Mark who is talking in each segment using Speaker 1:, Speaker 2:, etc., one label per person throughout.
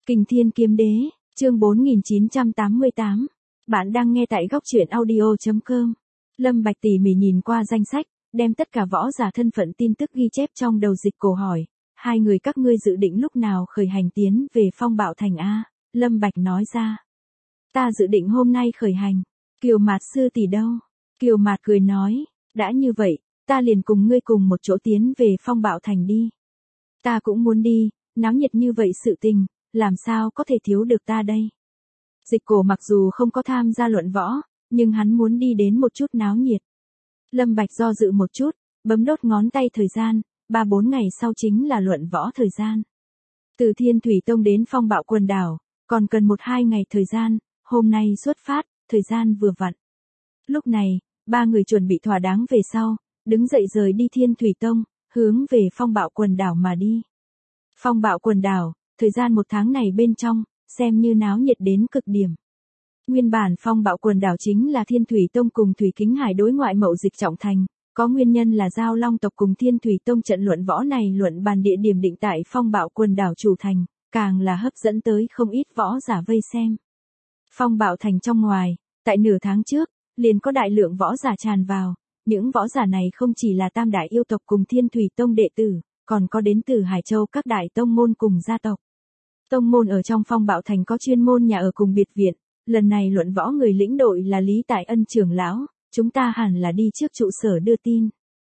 Speaker 1: Kình Thiên Kiếm Đế, chương 4988. Bạn đang nghe tại góc truyện audio.com. Lâm Bạch tỉ mỉ nhìn qua danh sách, đem tất cả võ giả thân phận tin tức ghi chép trong đầu Dịch Cổ hỏi, hai người các ngươi dự định lúc nào khởi hành tiến về Phong Bạo Thành a? Lâm Bạch nói ra. Ta dự định hôm nay khởi hành. Kiều Mạt sư tỷ đâu? Kiều Mạt cười nói, đã như vậy, ta liền cùng ngươi cùng một chỗ tiến về Phong Bạo Thành đi. Ta cũng muốn đi, náo nhiệt như vậy sự tình, làm sao có thể thiếu được ta đây? Dịch Cổ mặc dù không có tham gia luận võ, nhưng hắn muốn đi đến một chút náo nhiệt. Lâm Bạch do dự một chút, bấm đốt ngón tay thời gian, 3-4 ngày sau chính là luận võ thời gian. Từ Thiên Thủy Tông đến Phong Bạo Quần Đảo, còn cần 1-2 ngày thời gian, hôm nay xuất phát, thời gian vừa vặn. Lúc này, ba người chuẩn bị thỏa đáng về sau, đứng dậy rời đi Thiên Thủy Tông, hướng về Phong Bạo Quần Đảo mà đi. Phong Bạo Quần Đảo, thời gian 1 tháng này bên trong, xem như náo nhiệt đến cực điểm. Nguyên bản Phong Bạo Quần Đảo chính là Thiên Thủy Tông cùng Thủy Kính Hải đối ngoại mậu dịch trọng thành, có nguyên nhân là Giao Long tộc cùng Thiên Thủy Tông trận luận võ này luận bàn địa điểm định tại Phong Bạo Quần Đảo chủ thành, càng là hấp dẫn tới không ít võ giả vây xem. Phong Bạo Thành trong ngoài, tại nửa tháng trước, liền có đại lượng võ giả tràn vào, những võ giả này không chỉ là Tam đại yêu tộc cùng Thiên Thủy Tông đệ tử, còn có đến từ Hải Châu các đại tông môn cùng gia tộc. Tông môn ở trong Phong Bạo Thành có chuyên môn nhà ở cùng biệt viện, lần này luận võ người lĩnh đội là Lý Tại Ân trưởng lão, chúng ta hẳn là đi trước trụ sở đưa tin.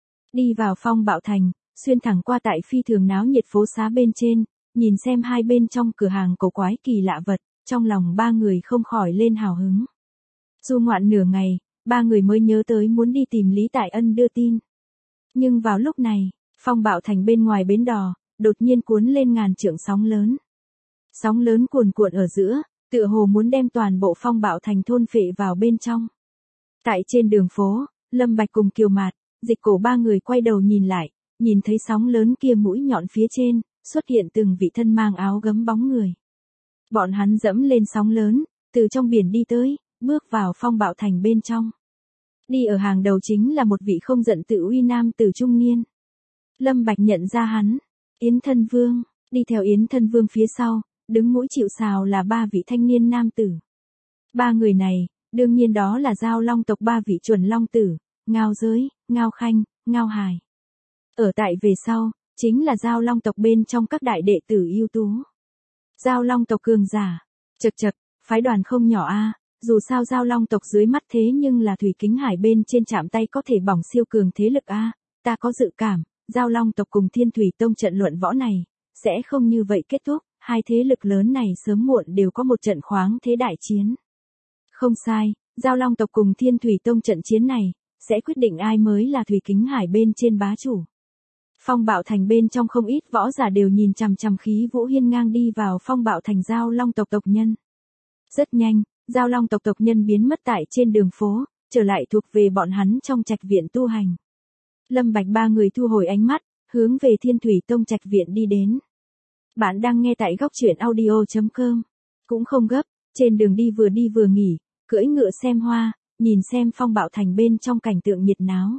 Speaker 1: Đi vào Phong Bạo Thành, xuyên thẳng qua tại phi thường náo nhiệt phố xá bên trên, nhìn xem hai bên trong cửa hàng cổ quái kỳ lạ vật, trong lòng ba người không khỏi lên hào hứng. Du ngoạn nửa ngày, ba người mới nhớ tới muốn đi tìm Lý Tại Ân đưa tin. Nhưng vào lúc này, Phong Bạo Thành bên ngoài bến đò, đột nhiên cuốn lên ngàn trượng sóng lớn. Sóng lớn cuồn cuộn ở giữa, tựa hồ muốn đem toàn bộ Phong Bạo Thành thôn phệ vào bên trong. Tại trên đường phố, Lâm Bạch cùng Kiều Mạt, Dịch Cổ ba người quay đầu nhìn lại, nhìn thấy sóng lớn kia mũi nhọn phía trên, xuất hiện từng vị thân mang áo gấm bóng người. Bọn hắn dẫm lên sóng lớn, từ trong biển đi tới, bước vào Phong Bạo Thành bên trong. Đi ở hàng đầu chính là một vị không giận tự uy nam tử trung niên. Lâm Bạch nhận ra hắn, Yến Thân Vương, đi theo Yến Thân Vương phía sau, đứng mũi chịu sào là 3 vị thanh niên nam tử. 3 người này, đương nhiên đó là Giao Long tộc 3 vị chuẩn long tử, Ngao Giới, Ngao Khanh, Ngao Hải. Ở tại về sau, chính là Giao Long tộc bên trong các đại đệ tử ưu tú. Giao Long tộc cường giả, chậc chậc, phái đoàn không nhỏ a, dù sao Giao Long tộc dưới mắt thế nhưng là Thủy Kính Hải bên trên chạm tay có thể bỏng siêu cường thế lực a, ta có dự cảm, Giao Long tộc cùng Thiên Thủy Tông trận luận võ này sẽ không như vậy kết thúc, hai thế lực lớn này sớm muộn đều có một trận khoáng thế đại chiến. Không sai, Giao Long tộc cùng Thiên Thủy Tông trận chiến này sẽ quyết định ai mới là Thủy Kính Hải bên trên bá chủ. Phong Bạo Thành bên trong không ít võ giả đều nhìn chằm chằm khí vũ hiên ngang đi vào Phong Bạo Thành Giao Long tộc tộc nhân. Rất nhanh, Giao Long tộc tộc nhân biến mất tại trên đường phố, trở lại thuộc về bọn hắn trong trạch viện tu hành. Lâm Bạch ba người thu hồi ánh mắt, hướng về Thiên Thủy Tông trạch viện đi đến. Bạn đang nghe tại góc truyện audio.com. Cũng không gấp, trên đường đi vừa nghỉ, cưỡi ngựa xem hoa, nhìn xem Phong Bạo Thành bên trong cảnh tượng nhiệt náo.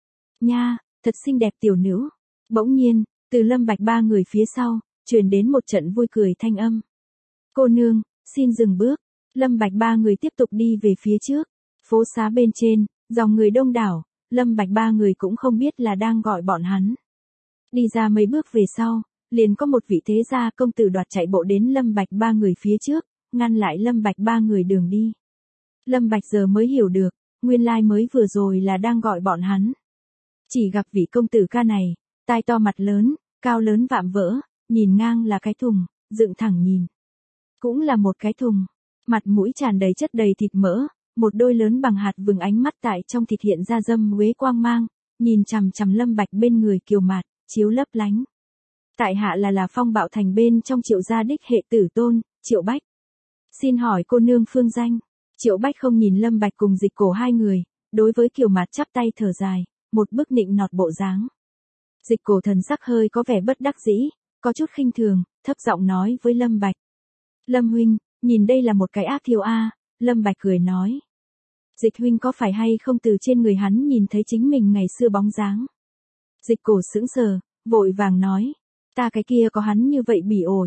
Speaker 1: Nha, thật xinh đẹp tiểu nữ. Bỗng nhiên, từ Lâm Bạch ba người phía sau, truyền đến một trận vui cười thanh âm. Cô nương, xin dừng bước. Lâm Bạch ba người tiếp tục đi về phía trước. Phố xá bên trên, dòng người đông đảo, Lâm Bạch ba người cũng không biết là đang gọi bọn hắn. Đi ra mấy bước về sau, liền có một vị thế gia công tử đoạt chạy bộ đến Lâm Bạch ba người phía trước, ngăn lại Lâm Bạch ba người đường đi. Lâm Bạch giờ mới hiểu được, nguyên lai mới vừa rồi là đang gọi bọn hắn. Chỉ gặp vị công tử ca này, tai to mặt lớn, cao lớn vạm vỡ, nhìn ngang là cái thùng, dựng thẳng nhìn cũng là một cái thùng, mặt mũi tràn đầy chất đầy thịt mỡ, một đôi lớn bằng hạt vừng ánh mắt tại trong thịt hiện ra dâm uế quang mang, nhìn chằm chằm Lâm Bạch bên người Kiều Mạt, chiếu lấp lánh. Tại hạ là Phong Bạo Thành bên trong Triệu gia đích hệ tử tôn, Triệu Bách. Xin hỏi cô nương phương danh. Triệu Bách không nhìn Lâm Bạch cùng Dịch Cổ hai người, đối với Kiều Mạt chắp tay thở dài, một bức nịnh nọt bộ dáng. Dịch Cổ thần sắc hơi có vẻ bất đắc dĩ, có chút khinh thường, thấp giọng nói với Lâm Bạch. Lâm huynh, nhìn đây là một cái ác thiêu a. Lâm Bạch cười nói. Dịch huynh có phải hay không từ trên người hắn nhìn thấy chính mình ngày xưa bóng dáng. Dịch Cổ sững sờ, vội vàng nói. Ta cái kia có hắn như vậy bỉ ổi.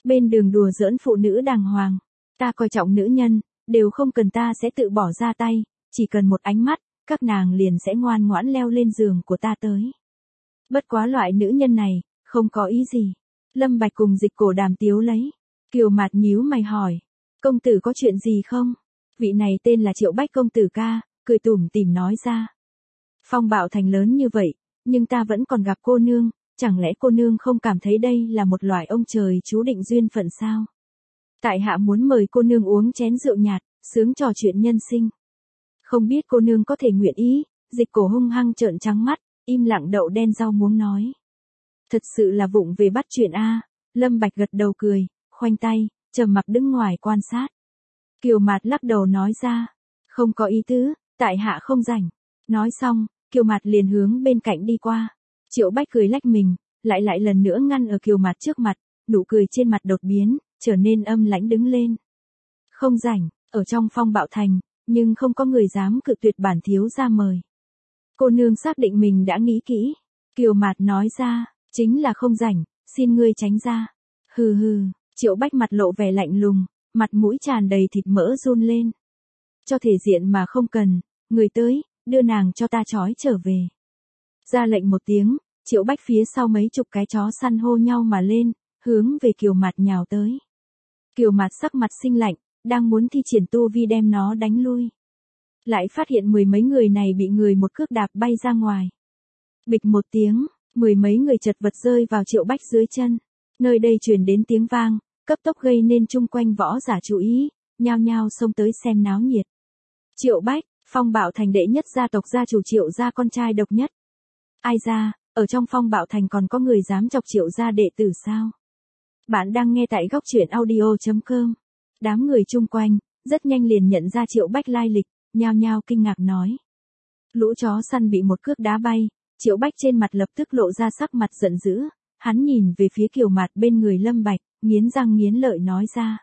Speaker 1: Bên đường đùa giỡn phụ nữ đàng hoàng. Ta coi trọng nữ nhân, đều không cần ta sẽ tự bỏ ra tay, chỉ cần một ánh mắt, các nàng liền sẽ ngoan ngoãn leo lên giường của ta tới. Bất quá loại nữ nhân này, không có ý gì. Lâm Bạch cùng Dịch Cổ đàm tiếu lấy. Kiều Mạt nhíu mày hỏi. Công tử có chuyện gì không? Vị này tên là Triệu Bách công tử ca, cười tủm tỉm nói ra. Phong Bạo Thành lớn như vậy, nhưng ta vẫn còn gặp cô nương, chẳng lẽ cô nương không cảm thấy đây là một loại ông trời chú định duyên phận sao? Tại hạ muốn mời cô nương uống chén rượu nhạt, sướng trò chuyện nhân sinh. Không biết cô nương có thể nguyện ý, Dịch Cổ hung hăng trợn trắng mắt, im lặng đậu đen rau muống nói. Thật sự là vụng về bắt chuyện a. Lâm Bạch gật đầu cười, khoanh tay, trầm mặc đứng ngoài quan sát. Kiều Mạt lắc đầu nói ra, không có ý tứ, tại hạ không rảnh. Nói xong, Kiều Mạt liền hướng bên cạnh đi qua. Triệu Bách cười lách mình, lại lần nữa ngăn ở Kiều Mạt trước mặt, nụ cười trên mặt đột biến, trở nên âm lãnh đứng lên. Không rảnh, ở trong Phong Bạo Thành, nhưng không có người dám cự tuyệt bản thiếu gia mời. Cô nương xác định mình đã nghĩ kỹ. Kiều Mạt nói ra, chính là không rảnh, xin ngươi tránh ra. Hừ hừ, Triệu Bách mặt lộ vẻ lạnh lùng, mặt mũi tràn đầy thịt mỡ run lên. Cho thể diện mà không cần, người tới, đưa nàng cho ta trói trở về. Ra lệnh một tiếng, Triệu Bách phía sau mấy chục cái chó săn hô nhau mà lên, hướng về Kiều Mạt nhào tới. Kiều Mạt sắc mặt sinh lạnh, đang muốn thi triển tu vi đem nó đánh lui. Lại phát hiện mười mấy người này bị người một cước đạp bay ra ngoài. Bịch một tiếng, mười mấy người chật vật rơi vào Triệu Bách dưới chân. Nơi đây truyền đến tiếng vang, cấp tốc gây nên chung quanh võ giả chú ý, nhao nhao xông tới xem náo nhiệt. Triệu Bách, Phong Bạo Thành đệ nhất gia tộc gia chủ Triệu gia con trai độc nhất. Ai ra, ở trong Phong Bạo Thành còn có người dám chọc Triệu gia đệ tử sao? Bạn đang nghe tại góc truyện audio.com. Đám người chung quanh, rất nhanh liền nhận ra Triệu Bách lai lịch, nhao nhao kinh ngạc nói. Lũ chó săn bị một cước đá bay, Triệu Bách trên mặt lập tức lộ ra sắc mặt giận dữ, hắn nhìn về phía Kiều Mạt bên người Lâm Bạch, nghiến răng nghiến lợi nói ra.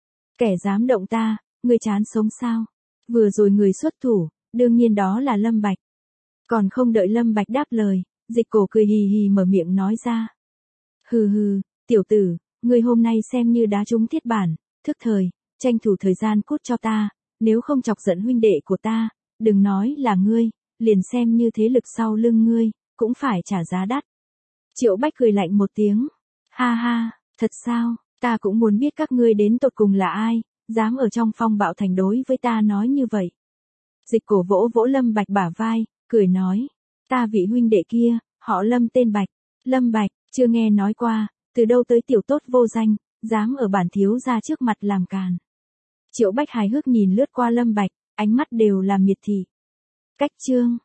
Speaker 1: Kẻ dám động ta, ngươi chán sống sao? Vừa rồi người xuất thủ, đương nhiên đó là Lâm Bạch. Còn không đợi Lâm Bạch đáp lời, Dịch Cổ cười hì hì mở miệng nói ra. Hừ hừ, tiểu tử, ngươi hôm nay xem như đá trúng thiết bản, thức thời, tranh thủ thời gian cút cho ta, nếu không chọc giận huynh đệ của ta, đừng nói là ngươi, liền xem như thế lực sau lưng ngươi, cũng phải trả giá đắt. Triệu Bách cười lạnh một tiếng. Ha ha, thật sao, ta cũng muốn biết các ngươi đến tột cùng là ai, dám ở trong Phong Bạo Thành đối với ta nói như vậy. Dịch Cổ vỗ vỗ Lâm Bạch bả vai, cười nói. Ta vị huynh đệ kia, họ Lâm tên Bạch. Lâm Bạch, chưa nghe nói qua, từ đâu tới tiểu tốt vô danh, dám ở bản thiếu gia trước mặt làm càn. Triệu Bách hài hước nhìn lướt qua Lâm Bạch, ánh mắt đều là miệt thị. Cách chương.